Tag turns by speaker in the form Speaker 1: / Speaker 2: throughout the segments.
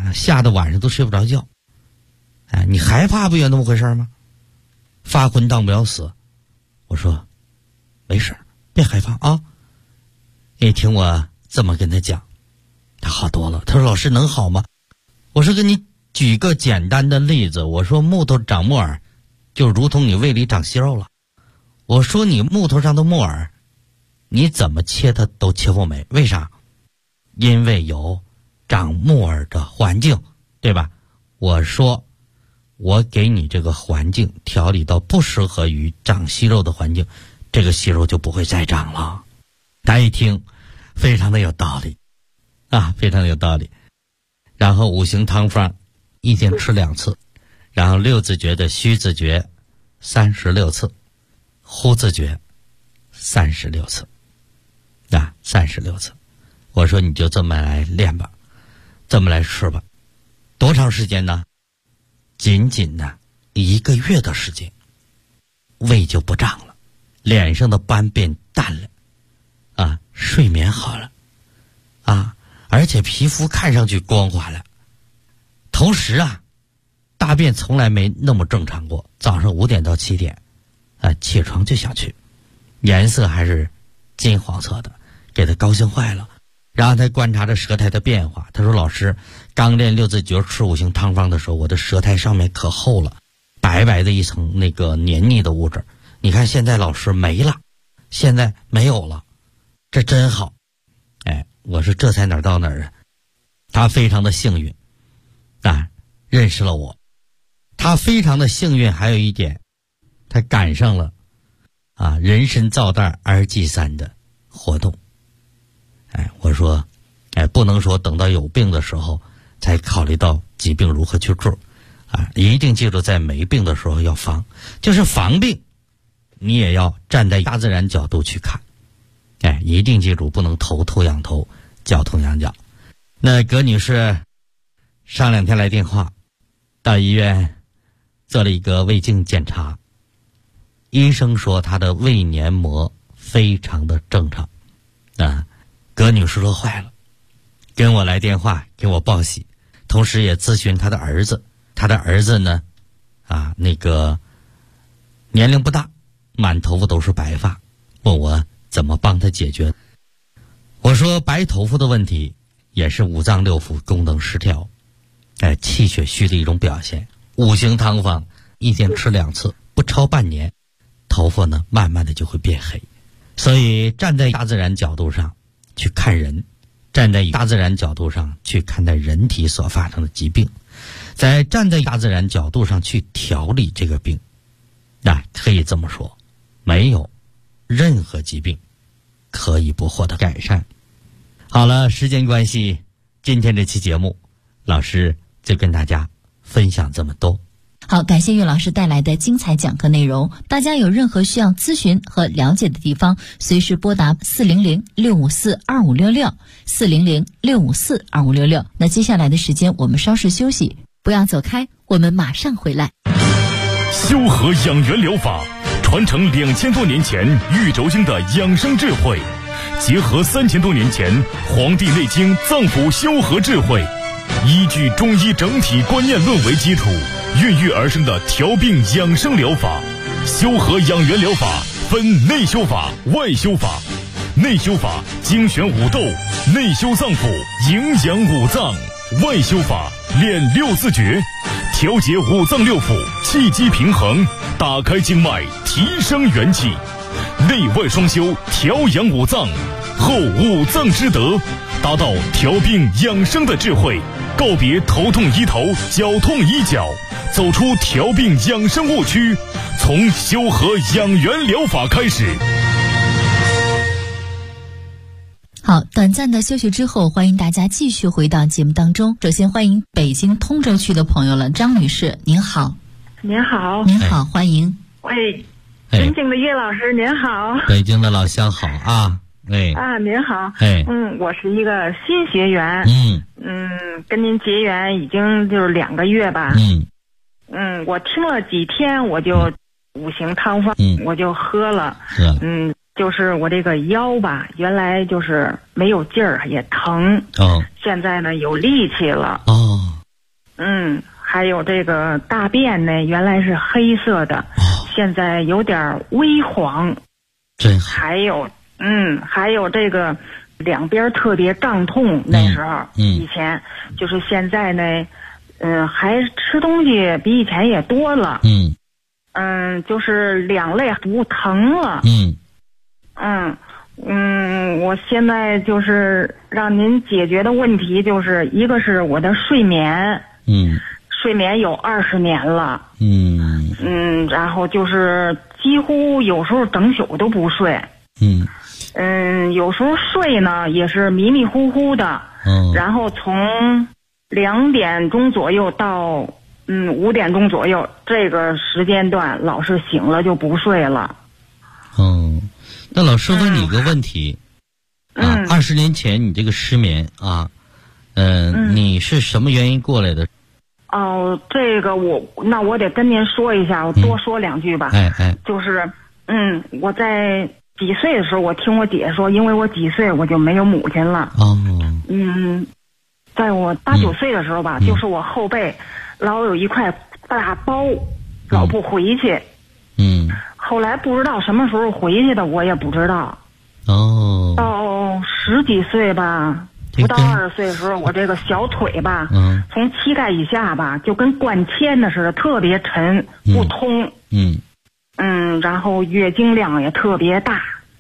Speaker 1: 吓得晚上都睡不着觉。你害怕不有那么回事吗？发昏当不了死。我说没事，别害怕啊。你听我这么跟他讲，他好多了。他说老师能好吗？我说给你举个简单的例子，我说木头长木耳就如同你胃里长息肉了。我说你木头上的木耳你怎么切它都切不没，为啥？因为有长木耳的环境，对吧？我说我给你这个环境调理到不适合于长息肉的环境，这个息肉就不会再长了。他一听非常的有道理非常的有道理。然后五行汤方一天吃2次，然后六字诀的虚字诀36次，呼字诀36次36次。我说你就这么来练吧，这么来吃吧。多长时间呢？仅仅呢1个月的时间，胃就不胀了，脸上的斑变淡了睡眠好了而且皮肤看上去光滑了。同时大便从来没那么正常过，早上5点到7点起床就想去，颜色还是金黄色的，给他高兴坏了。然后他观察着舌苔的变化，他说老师，刚练六字诀吃五行汤方的时候，我的舌苔上面可厚了，白白的一层那个黏腻的物质，你看现在老师没了，现在没有了，这真好。我说这才哪儿到哪儿啊。他非常的幸运认识了我。他非常的幸运还有一点，他赶上了人参皂蛋二季3的活动。我说不能说等到有病的时候才考虑到疾病如何去治一定记住在没病的时候要防，就是防病你也要站在大自然角度去看。一定记住不能头痛仰头，脚痛仰脚。那葛女士上2天来电话，到医院做了一个胃镜检查，医生说她的胃黏膜非常的正常葛女士乐坏了，跟我来电话给我报喜，同时也咨询她的儿子。她的儿子呢那个年龄不大，满头发都是白发，问我怎么帮他解决。我说白头发的问题也是五脏六腑功能失调气血虚的一种表现。五行汤方一天吃2次，不超半年，头发呢慢慢的就会变黑。所以站在大自然角度上去看人，站在大自然角度上去看待人体所发生的疾病，在站在大自然角度上去调理这个病，可以这么说，没有任何疾病可以不获得改善。好了，时间关系，今天这期节目老师就跟大家分享这么多。
Speaker 2: 好，感谢岳老师带来的精彩讲课内容。大家有任何需要咨询和了解的地方，随时拨打400-654-2566，400-654-2566。那接下来的时间我们稍事休息，不要走开，我们马上回来。
Speaker 3: 修和养元疗法传承2000多年前玉轴经的养生智慧，结合3000多年前《黄帝内经》脏腑修和智慧，依据中医整体观念论为基础，孕育而生的调病养生疗法。修和养元疗法分内修法、外修法。内修法精选五斗，内修脏腑，营养五脏；外修法练6字诀，调节五脏六腑，气机平衡，打开经脉，提升元气。内外双修，调养五脏，后五脏之德，达到调病养生的智慧，告别头痛医头，脚痛医脚，走出调病养生误区，从修和养元疗法开始。
Speaker 2: 好，短暂的休息之后，欢迎大家继续回到节目当中。首先欢迎北京通州区的朋友了，张女士，您好。
Speaker 4: 您好。
Speaker 2: 您好，欢迎。
Speaker 4: 喂，尊敬的岳老师，您好。
Speaker 1: 北京的老乡好啊。
Speaker 4: 您好。我是一个新学员。跟您结缘已经就是2个月吧。我听了几天，我就五行汤方，我就喝了。就是我这个腰吧，原来就是没有劲儿，也疼。现在呢有力气了。 还有这个大便呢，原来是黑色的，现在有点微黄。
Speaker 1: 真好。
Speaker 4: 还有这个两边特别胀痛，那时候，以前就是现在呢，还吃东西比以前也多了。就是两肋不疼了。我现在就是让您解决的问题，就是一个是我的睡眠。睡眠有20年了。然后就是几乎有时候整宿都不睡。有时候睡呢也是迷迷糊糊的。然后从2点钟左右到5点钟左右，这个时间段老是醒了就不睡了。
Speaker 1: 那老师问你个问题，20年前你这个失眠啊，你是什么原因过来的？
Speaker 4: 这个我得跟您说一下，我多说2句吧。就是我在几岁的时候，我听我姐说，因为我几岁我就没有母亲了。在我8、9岁的时候吧，就是我后背老有一块大包，老不回去。后来不知道什么时候回去的，我也不知道。到10几岁吧，不到20岁的时候，我这个小腿吧，从膝盖以下吧，就跟灌铅的似的，特别沉，不通。然后月经量也特别大。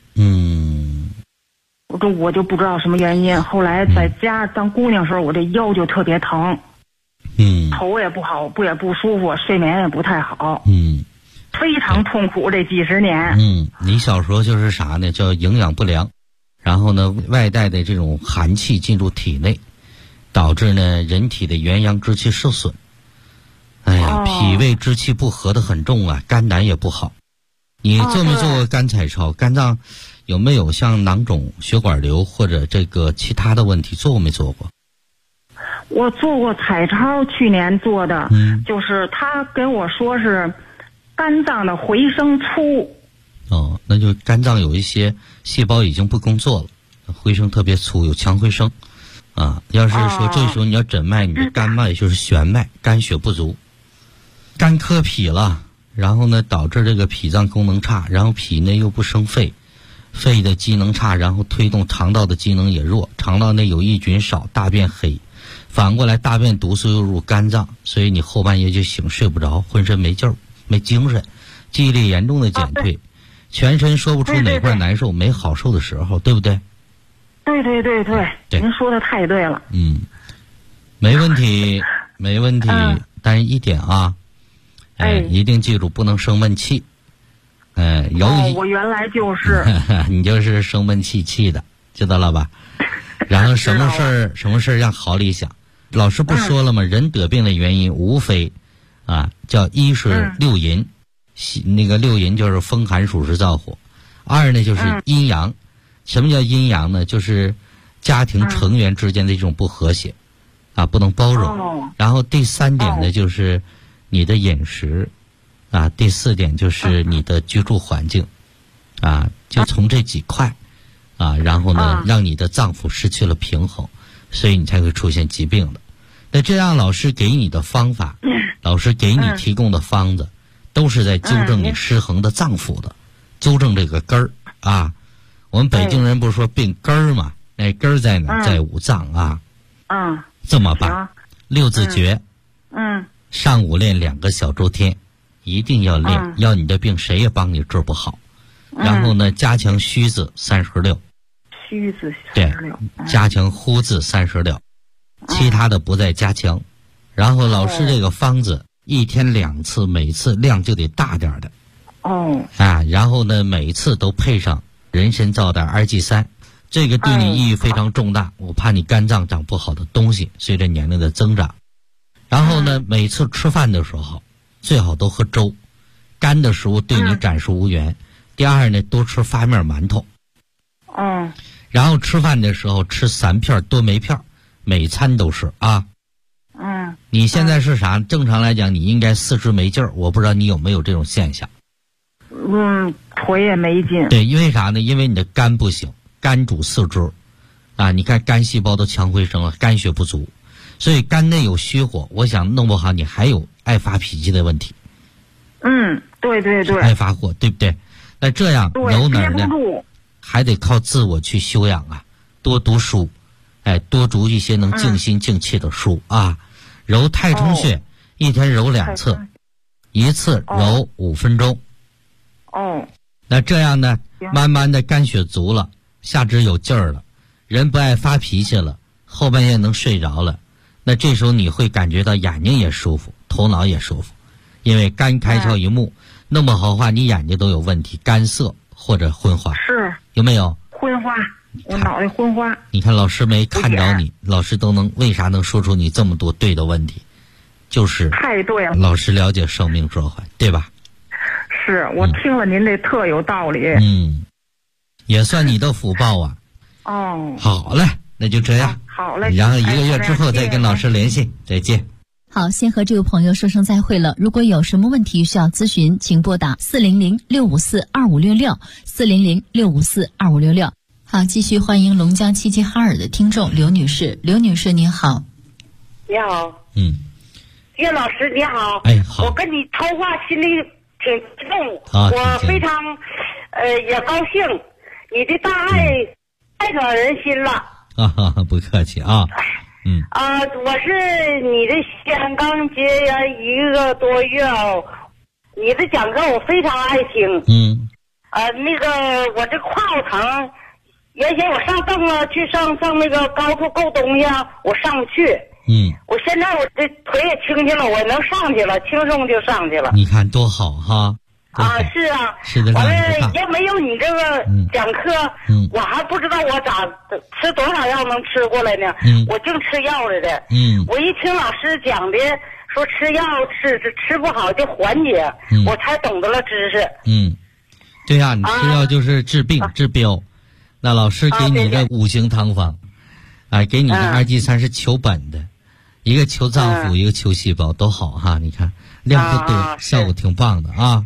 Speaker 4: 我就不知道什么原因。后来在家当姑娘时候，我这腰就特别疼。头也不好，也不舒服，睡眠也不太好。非常痛苦这几十年。
Speaker 1: 你小时候就是啥呢？叫营养不良，然后呢，外带的这种寒气进入体内，导致呢人体的元阳之气受损。脾胃之气不和的很重啊，肝胆也不好。你做没做过肝彩超？肝脏有没有像囊肿、血管瘤或者这个其他的问题？做过没做过？
Speaker 4: 我做过彩超，去年做的。就是他跟我说是肝脏的回声粗。
Speaker 1: 那就肝脏有一些细胞已经不工作了，回声特别粗，有强回声。要是说这时候你要诊脉，你的肝脉就是玄脉，肝血不足，肝科脾了，然后呢导致这个脾脏功能差，然后脾呢又不生肺，肺的机能差，然后推动肠道的机能也弱，肠道内有益菌少，大便黑，反过来大便毒素又入肝脏，所以你后半夜就醒，睡不着，浑身没劲儿，没精神，记忆力严重的减退，全身说不出哪块难受，没好受的时候，对不对？
Speaker 4: 对，您说的太对了。
Speaker 1: 没问题，没问题。但是一点啊，一定记住不能生闷气。
Speaker 4: 我原来就是
Speaker 1: 你就是生闷气的，知道了吧？然后什么事儿让好里想。老师不说了吗？人得病的原因无非叫一是六淫，那个六淫就是风寒暑湿燥火；二呢就是阴阳。什么叫阴阳呢？就是家庭成员之间的一种不和谐不能包容。然后第3点呢就是你的饮食第4点就是你的居住环境就从这几块然后呢让你的脏腑失去了平衡，所以你才会出现疾病的。那这样老师给你的方法，老师给你提供的方子都是在纠正你失衡的脏腑的，纠正这个根儿我们北京人不是说病根儿吗？那根儿在哪？在五脏这么办？6字诀。上午练2个小周天，一定要练，要你的病谁也帮你治不好。然后呢，加强虚字36。
Speaker 4: 虚字36。
Speaker 1: 对，加强呼字36，其他的不再加强。然后老师这个方子1天2次，每次量就得大点的。然后呢，每次都配上人参皂苷2G3，这个对你意义非常重大。我怕你肝脏长不好的东西，随着年龄的增长。然后呢，每次吃饭的时候最好都喝粥，干的食物对你暂时无缘。第二呢，多吃发面馒头。然后吃饭的时候吃3片多梅片，每餐都是你现在是啥？正常来讲你应该四肢没劲儿，我不知道你有没有这种现象。
Speaker 4: 腿也没劲。
Speaker 1: 对，因为啥呢？因为你的肝不行，肝主四肢你看肝细胞都强回升了，肝血不足， 所以肝内有虚火，我想弄不好你还有爱发脾气的问题。
Speaker 4: 对对对，
Speaker 1: 爱发火，对不对？那这样揉哪儿呢？还得靠自我去修养啊，多读书，多读一些能静心静气的书啊。揉太冲穴，一天揉2次，一次揉5分钟。那这样呢，慢慢的肝血足了，下肢有劲儿了，人不爱发脾气了，后半夜能睡着了。那这时候你会感觉到眼睛也舒服，头脑也舒服，因为肝开窍一目，弄不好话你眼睛都有问题，干涩或者昏花。
Speaker 4: 是
Speaker 1: 有没有？
Speaker 4: 昏花，我脑袋昏花。
Speaker 1: 你看老师没看着你，老师都能为啥能说出你这么多对的问题？就是
Speaker 4: 太对了，
Speaker 1: 老师了解生命说话，对吧？
Speaker 4: 是我听了您这特有道理。
Speaker 1: 也算你的福报啊。好嘞，那就这样。
Speaker 4: 好嘞，
Speaker 1: 然后1个月之后再跟老师联系。再见。
Speaker 2: 好，先和这位朋友说声再会了。如果有什么问题需要咨询，请拨打400-654-2566 400-654-2566。好，继续欢迎龙江齐齐哈尔的听众刘女士。刘女士您好。
Speaker 5: 你好。岳老师你好。
Speaker 1: 好。
Speaker 5: 我跟你通话心里挺激动，我非常也高兴，你的大爱太暖人心了。
Speaker 1: 不客气啊。
Speaker 5: 我是你的先刚结缘1个多月你的讲课我非常爱听。那个我这胯骨疼，原先我上凳了，去上那个高处够东西我上不去。我现在我这腿也轻轻了，我能上去了，轻松就上去了。
Speaker 1: 你看多好哈。
Speaker 5: 是啊，
Speaker 1: 完
Speaker 5: 了要没有你这个讲课，我还不知道我咋吃多少药能吃过来呢。我净吃药来的。我一听老师讲的说吃药吃不好就缓解，我才懂得了知识。
Speaker 1: 对呀，你吃药就是治病治标。那老师给你的5行汤方，给你的2G3是求本的，一个求脏腑，一个求细胞，都好哈。你看量不多，效果挺棒的啊。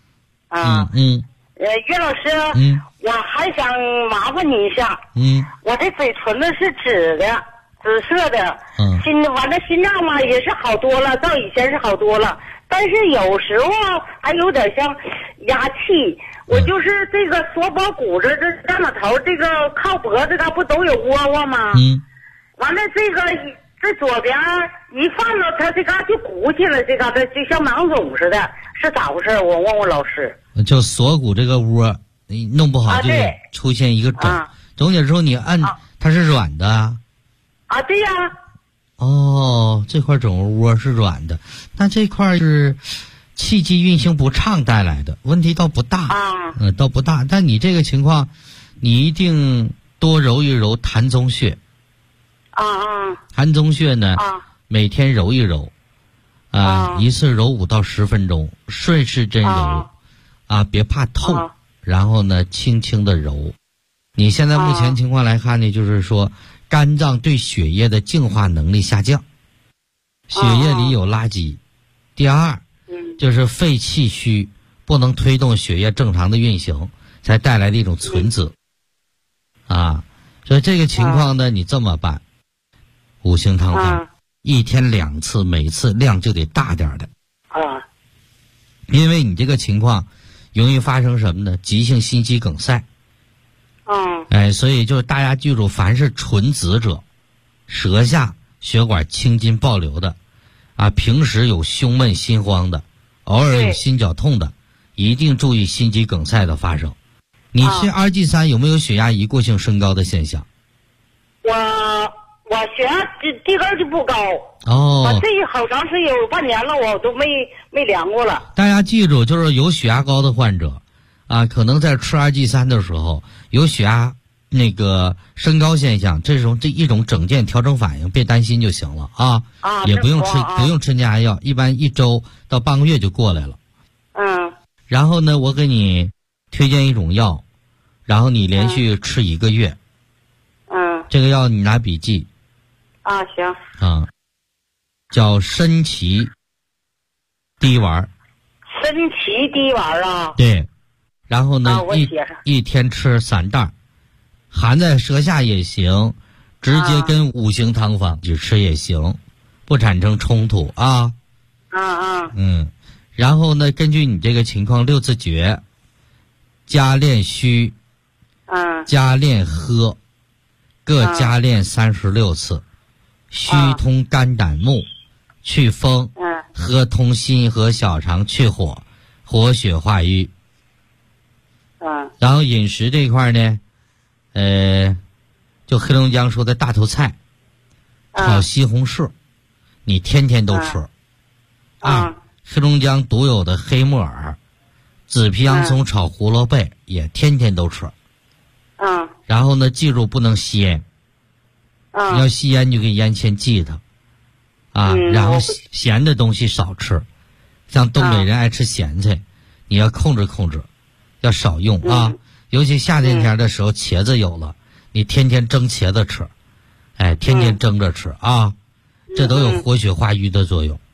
Speaker 5: 岳老师，我还想麻烦你一下。我这嘴唇子是紫色的，心脏嘛也是好多了，到以前是好多了，但是有时候还有点像压气。我就是这个锁骨骨这大脑头，这个靠脖子它不都有窝窝吗？完了这左边一放到它这嘎就鼓起来，这嘎达就像囊肿似的，是咋回事？我问问老师。
Speaker 1: 就锁骨这个窝，你弄不好就出现一个肿。肿起之后你按，它是软的啊。
Speaker 5: 对呀。
Speaker 1: 这块肿窝是软的，那这块是气机运行不畅带来的，问题倒不大。倒不大。但你这个情况，你一定多揉一揉膻中穴。膻中穴呢，每天揉一揉，一次揉5到10分钟，顺时针揉，别怕痛，然后呢，轻轻的揉。你现在目前情况来看呢，就是说肝脏对血液的净化能力下降，血液里有垃圾。第二，就是肺气虚，不能推动血液正常的运行，才带来的一种存子。所以这个情况呢，你这么办，5行汤方，一天2次，每次量就得大点的。因为你这个情况容易发生什么呢？急性心肌梗塞。所以就是大家记住，凡是纯紫者，舌下血管青筋暴流的，平时有胸闷心慌的，偶尔有心绞痛的，一定注意心肌梗塞的发生。你吃2G3有没有血压一过性升高的现象？
Speaker 5: 我血压低根就不高。这好长时间有半年了，我都没量过了。
Speaker 1: 大家记住，就是有血压高的患者，可能在吃2G3的时候有血压那个升高现象，这一种整件调整反应，别担心就行了也不用吃降压药，一般1周到半个月就过来了。然后呢，我给你推荐一种药，然后你连续吃1个月。这个药你拿笔记。
Speaker 5: 行。
Speaker 1: 叫参芪滴丸。
Speaker 5: 参芪滴丸
Speaker 1: 对。然后呢，
Speaker 5: 我写上。
Speaker 1: 一天吃3袋，含在舌下也行， 直接跟五行汤方去吃也行，不产生冲突啊。然后呢，根据你这个情况，六字诀：加练虚，加练喝，各加练36次。虚通肝胆目，祛风；喝通心和小肠，去火，活血化瘀。然后饮食这一块呢，就黑龙江说的大头菜，炒西红柿，你天天都吃。黑龙江独有的黑木耳，紫皮洋葱炒胡萝卜也天天都吃。然后呢，记住不能吸烟。你要吸烟就给烟前忌它。然后咸的东西少吃，像东北人爱吃咸菜，你要控制控制，要少用啊。尤其夏天的时候，茄子有了，你天天蒸茄子吃，天天蒸着吃啊，这都有活血化瘀的作用。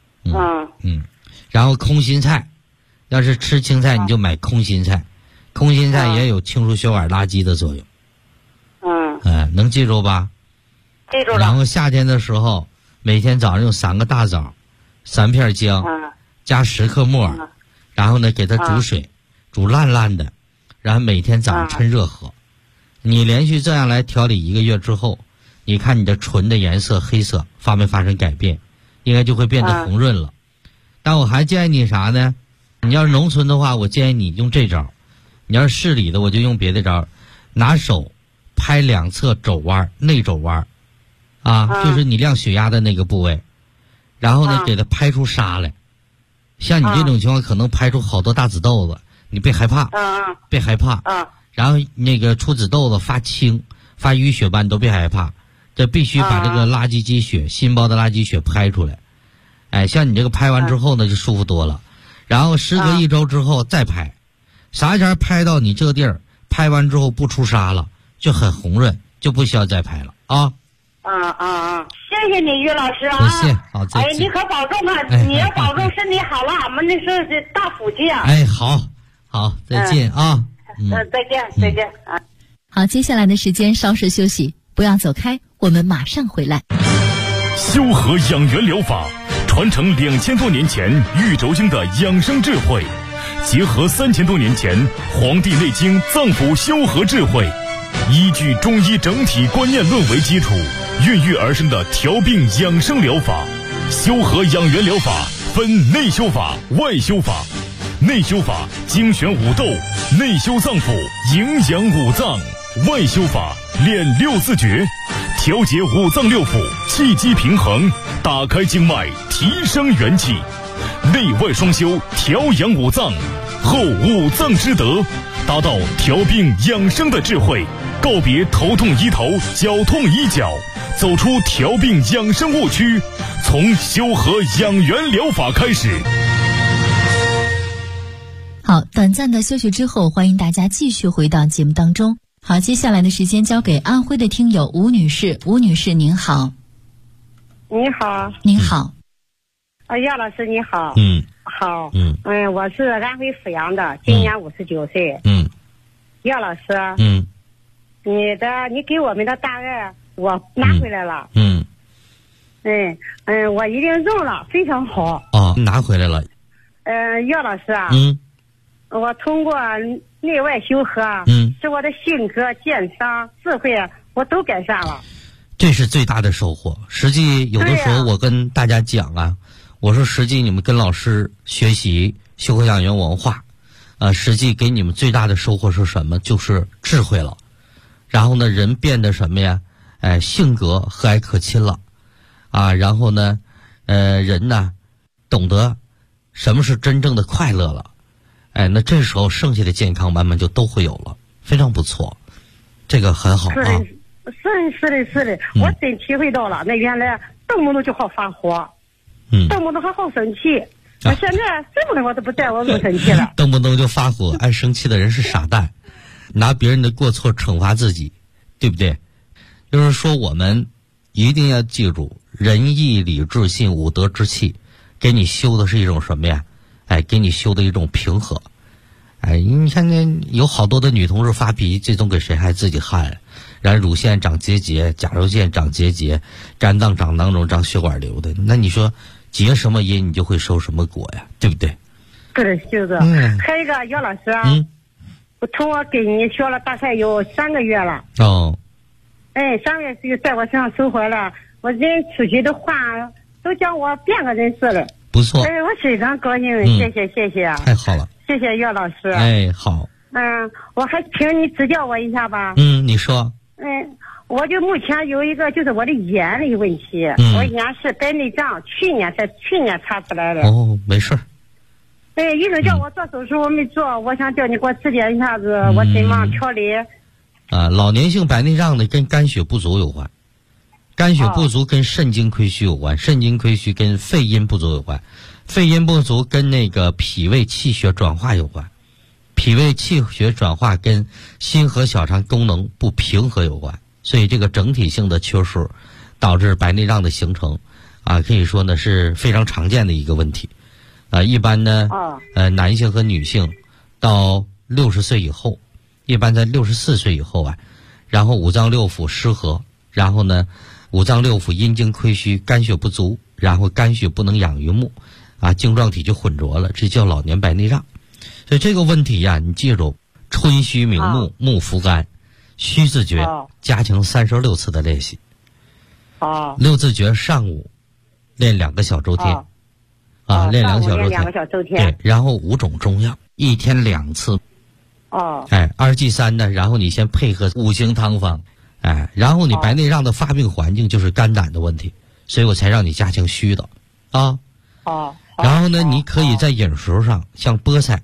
Speaker 1: 然后空心菜，要是吃青菜你就买空心菜，空心菜也有清除血管垃圾的作用。能记住吧？
Speaker 5: 记住了。
Speaker 1: 然后夏天的时候，每天早上用3个大枣，3片姜，加10克木耳，然后呢给它煮水，煮烂烂的，然后每天早上趁热喝。你连续这样来调理1个月之后，你看你的唇的颜色黑色发没发生改变，应该就会变得红润了。但我还建议你啥呢？你要是农村的话，我建议你用这招；你要是市里的，我就用别的招。拿手拍2侧肘弯，内肘弯，就是你量血压的那个部位，然后呢给它拍出痧来。像你这种情况，可能拍出好多大紫豆子，你别害怕，别害怕。然后那个出紫豆子发青、发淤血斑都别害怕，这必须把这个垃圾积血、心包的垃圾血拍出来。像你这个拍完之后呢，就舒服多了。然后时隔1周之后再拍，啥前拍到你这个地儿，拍完之后不出痧了，就很红润，就不需要再拍了啊。
Speaker 5: 谢谢你于老师啊。
Speaker 1: 不谢，好，再见。
Speaker 5: 你可保重啊，你要保重身体好了，俺们那是大福气啊。
Speaker 1: 好，再见啊。
Speaker 5: 再见啊。
Speaker 2: 好，接下来的时间稍事休息，不要走开，我们马上回来。
Speaker 3: 修和养元疗法传承2000多年前玉轴经的养生智慧，结合3000多年前《黄帝内经》脏腑修和智慧，依据中医整体观念论为基础，孕育而生的调病养生疗法。修和养元疗法分内修法、外修法。内修法精选五斗，内修脏腑，营养五脏；外修法练6字诀，调节五脏六腑，气机平衡，打开经脉，提升元气。内外双修，调养五脏，后五脏之德，达到调病养生的智慧。告别头痛医头，脚痛医脚，走出调病养生误区，从修和养元疗法开始。
Speaker 2: 好，短暂的休息之后，欢迎大家继续回到节目当中。好，接下来的时间交给安徽的听友吴女士。吴女士您好。
Speaker 5: 你好。
Speaker 2: 您好。
Speaker 5: 姚老师你好。好。我是安徽阜阳的，今年59岁。姚老师。你给我们的大爱我拿回来了。我已经用了，非常好。
Speaker 1: 拿回来了。
Speaker 5: 姚老师啊。我通过内外修和，使我的性格、健康、智慧我都改善了。
Speaker 1: 这是最大的收获。实际有的时候我跟大家讲我说实际你们跟老师学习修和养元文化，实际给你们最大的收获是什么？就是智慧了。然后呢，人变得什么呀？性格和蔼可亲了，然后呢，人呢，懂得什么是真正的快乐了。那这时候剩下的健康慢慢就都会有了，非常不错，这个很好啊。
Speaker 5: 是的，我真体会到了。那原来动不动就好发火，动不动还好生气。现在这么的我都不带我不生气了。
Speaker 1: 动不动就发火，爱生气的人是傻蛋，拿别人的过错惩罚自己，对不对？就是说我们一定要记住，仁义礼智信五德之气，给你修的是一种什么呀？给你修的一种平和。你看那有好多的女同志发脾气，最终给谁害自己害了。 然后乳腺长结节，甲状腺长结节，肝脏长囊肿，长血管瘤的。那你说结什么因，你就会收什么果呀，对不对？
Speaker 5: 对，就是。还有一个姚老师，我从我跟你学了大概有3个月了。
Speaker 1: 哦。
Speaker 5: 3个月就在我身上收获了，我人出去的话都叫我变个人似的。
Speaker 1: 不错。
Speaker 5: 我非常高兴，谢谢。
Speaker 1: 太好了。
Speaker 5: 谢谢姚老师。
Speaker 1: 好。
Speaker 5: 我还请你指教我一下吧。
Speaker 1: 你说。
Speaker 5: 我就目前有一个就是我的眼的问题，我眼是白内障，去年查出来的。
Speaker 1: 没事。
Speaker 5: 医生叫我做手术，我没做，我想叫你给我指点一下子，我怎么调理？
Speaker 1: 老年性白内障呢，跟肝血不足有关，肝血不足跟肾精亏虚有关，肾精亏虚跟肺阴不足有关，肺阴不足跟那个脾胃气血转化有关，脾胃气血转化跟心和小肠功能不平衡有关，所以这个整体性的缺失导致白内障的形成，可以说呢是非常常见的一个问题。一般呢，男性和女性到60岁以后，一般在64岁以后然后五脏六腑失和，然后呢，五脏六腑阴精亏虚，肝血不足，然后肝血不能养于目，晶状体就混浊了，这叫老年白内障。所以这个问题你记住，春虚明目，目浮肝，虚字诀加强36次的练习。6字诀上午练2个小周天。练2个小周天。对，然后5种中药，1天2次。2剂3呢，然后你先配合5行汤方，然后你白内障的发病环境就是肝胆的问题，所以我才让你加强虚的。然后呢，你可以在饮食上，像菠菜。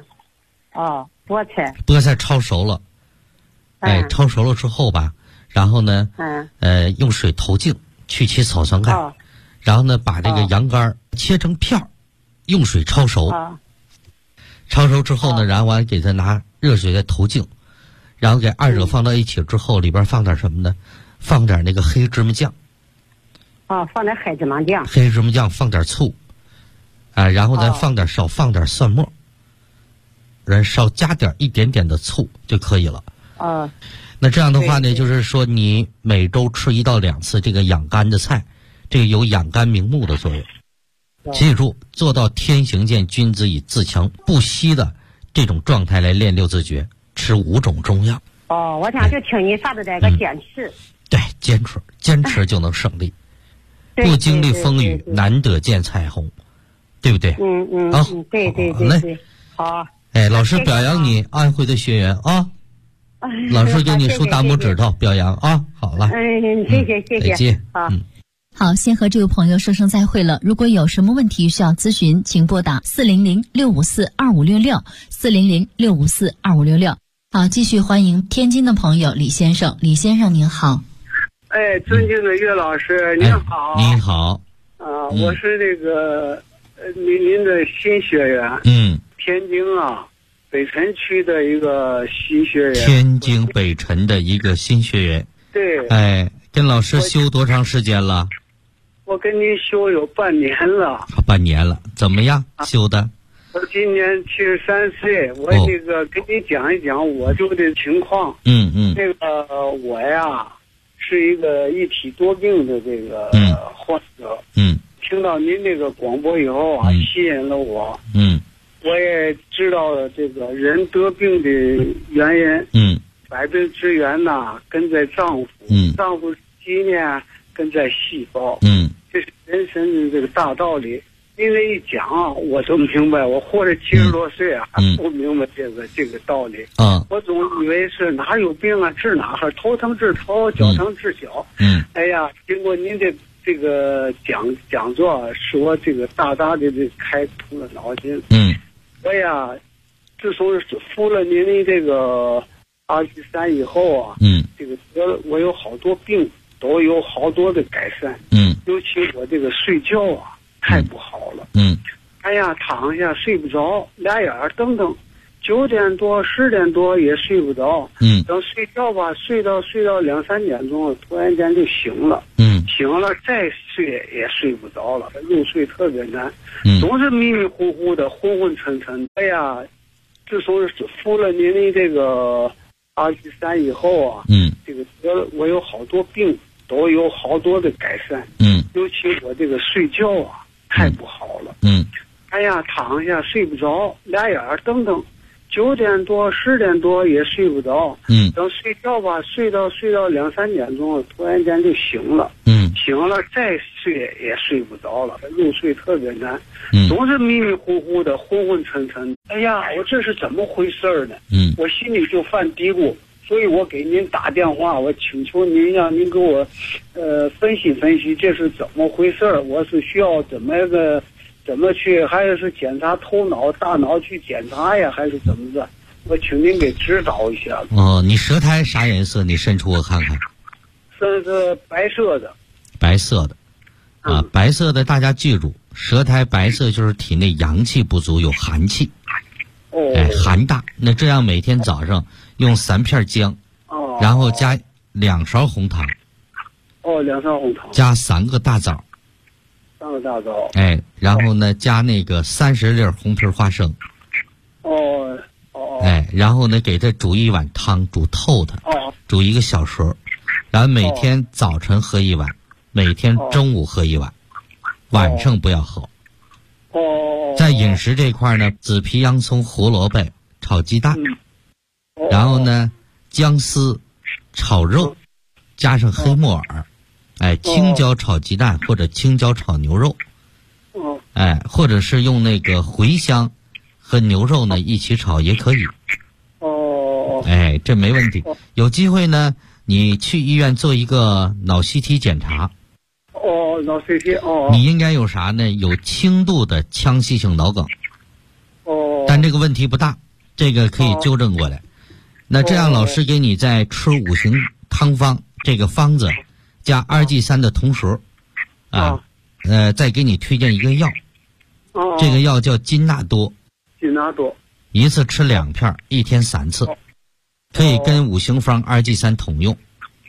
Speaker 1: 菠菜焯熟了，焯熟了之后然后呢，用水投净，去其草酸钙。然后呢，把这个羊肝切成片儿，用水焯熟。焯熟之后呢，然后完给它拿热水再投净，然后给2者放到一起之后，里边放点什么呢？放点那个黑芝麻酱。
Speaker 5: 放点黑芝麻酱。
Speaker 1: 黑芝麻酱，放点醋，然后再少放点蒜末，少加一点点的醋就可以了。那这样的话呢，就是说你每周吃1到2次这个养肝的菜。这个有养肝明目的作用，记住做到天行健，君子以自强不息的这种状态来练6字诀，吃5种中药。
Speaker 5: 我想就听你啥都得个坚持。
Speaker 1: 对，坚持就能胜利。不经历风雨，难得见彩虹，对不对？
Speaker 5: 对。好。
Speaker 1: 老师表扬你，安徽的学员老师给你竖大拇指头，表扬好了。
Speaker 5: 谢谢。
Speaker 1: 再见。
Speaker 2: 好，先和这位朋友说声再会了。如果有什么问题需要咨询，请拨打400-654-2566 400-654-2566。好，继续欢迎天津的朋友李先生。李先生您好。
Speaker 6: 尊敬的岳老师您好。
Speaker 1: 您好。
Speaker 6: 我是这个您的新学员。天津北辰区的一个新学员。
Speaker 1: 天津北辰的一个新学员。
Speaker 6: 对。
Speaker 1: 跟老师修多长时间了？
Speaker 6: 我跟您修有半年了。
Speaker 1: 半年了，怎么样修的？
Speaker 6: 我今年73岁，我这个跟你讲一讲我这个情况。这个我是一个一体多病的这个患者。听到您这个广播以后吸引了我。我也知道了这个人得病的原因。百病之源根在脏腑。脏腑机呢根在细胞。这是人生的这个大道理。因为一讲我就明白，我活着70多岁还不明白这个道理。我总以为是哪有病治哪儿，头疼治头，脚疼治脚。经过您的这个讲座，使我这个大大的开通了脑筋。我自从服了您的这个23以后这个我有好多病都有好多的改善。尤其我这个睡觉太不好了。躺下睡不着，俩眼瞪瞪，9点多10点多也睡不着。等睡觉睡到2-3点钟，突然间就醒了。醒了再睡也睡不着了，入睡特别难。总是迷迷糊糊的，昏昏沉沉。自从服了您的这个23以后这个我有好多病都有好多的改善。尤其我这个睡觉啊太不好了。哎呀，躺下睡不着，俩眼瞪瞪，9点多10点多也睡不着。等睡觉吧，睡到2、3点钟，突然间就醒了。醒了再睡也睡不着了，入睡特别难。总是迷迷糊糊的，昏昏沉沉。哎呀，我这是怎么回事呢？我心里就犯嘀咕，所以我给您打电话，我请求您让您给我分析分析这是怎么回事，我是需要怎么去，还是检查头脑大脑去检查呀，还是怎么着？我请您给指导一下。
Speaker 1: 你舌苔啥颜色？你伸出我看看。
Speaker 6: 是白色的。
Speaker 1: 白色的啊，白色的大家记住，舌苔白色就是体内阳气不足，有寒气。寒大。那这样每天早上用3片姜，然后加2勺红糖。
Speaker 6: 2勺红糖。
Speaker 1: 加3个大枣。
Speaker 6: 3个大枣。
Speaker 1: 然后呢，加那个30粒红皮花生。然后呢，给它煮一碗汤，煮透它。煮1个小时，然后每天早晨喝1碗，每天中午喝1碗，晚上不要喝。在饮食这块呢，紫皮、洋葱、胡萝卜炒鸡蛋，然后呢，姜丝炒肉，加上黑木耳，青椒炒鸡蛋或者青椒炒牛肉，或者是用那个茴香和牛肉呢一起炒也可以。这没问题。有机会呢，你去医院做一个脑 CT 检查。
Speaker 6: 脑 CT。
Speaker 1: 你应该有啥呢？有轻度的腔隙性脑梗。但这个问题不大，这个可以纠正过来。那这样，老师给你再吃5行汤方这个方子，加2G3的同时，再给你推荐一个药。这个药叫金纳多。一次吃2片，1天3次，可以跟5行方2G3统用。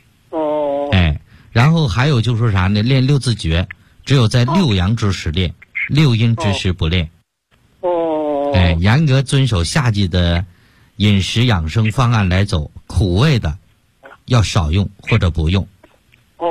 Speaker 1: 然后还有就是啥呢？练6字诀，只有在6阳之时练，6阴之时不练。严格遵守夏季的饮食养生方案来走，苦味的要少用或者不用，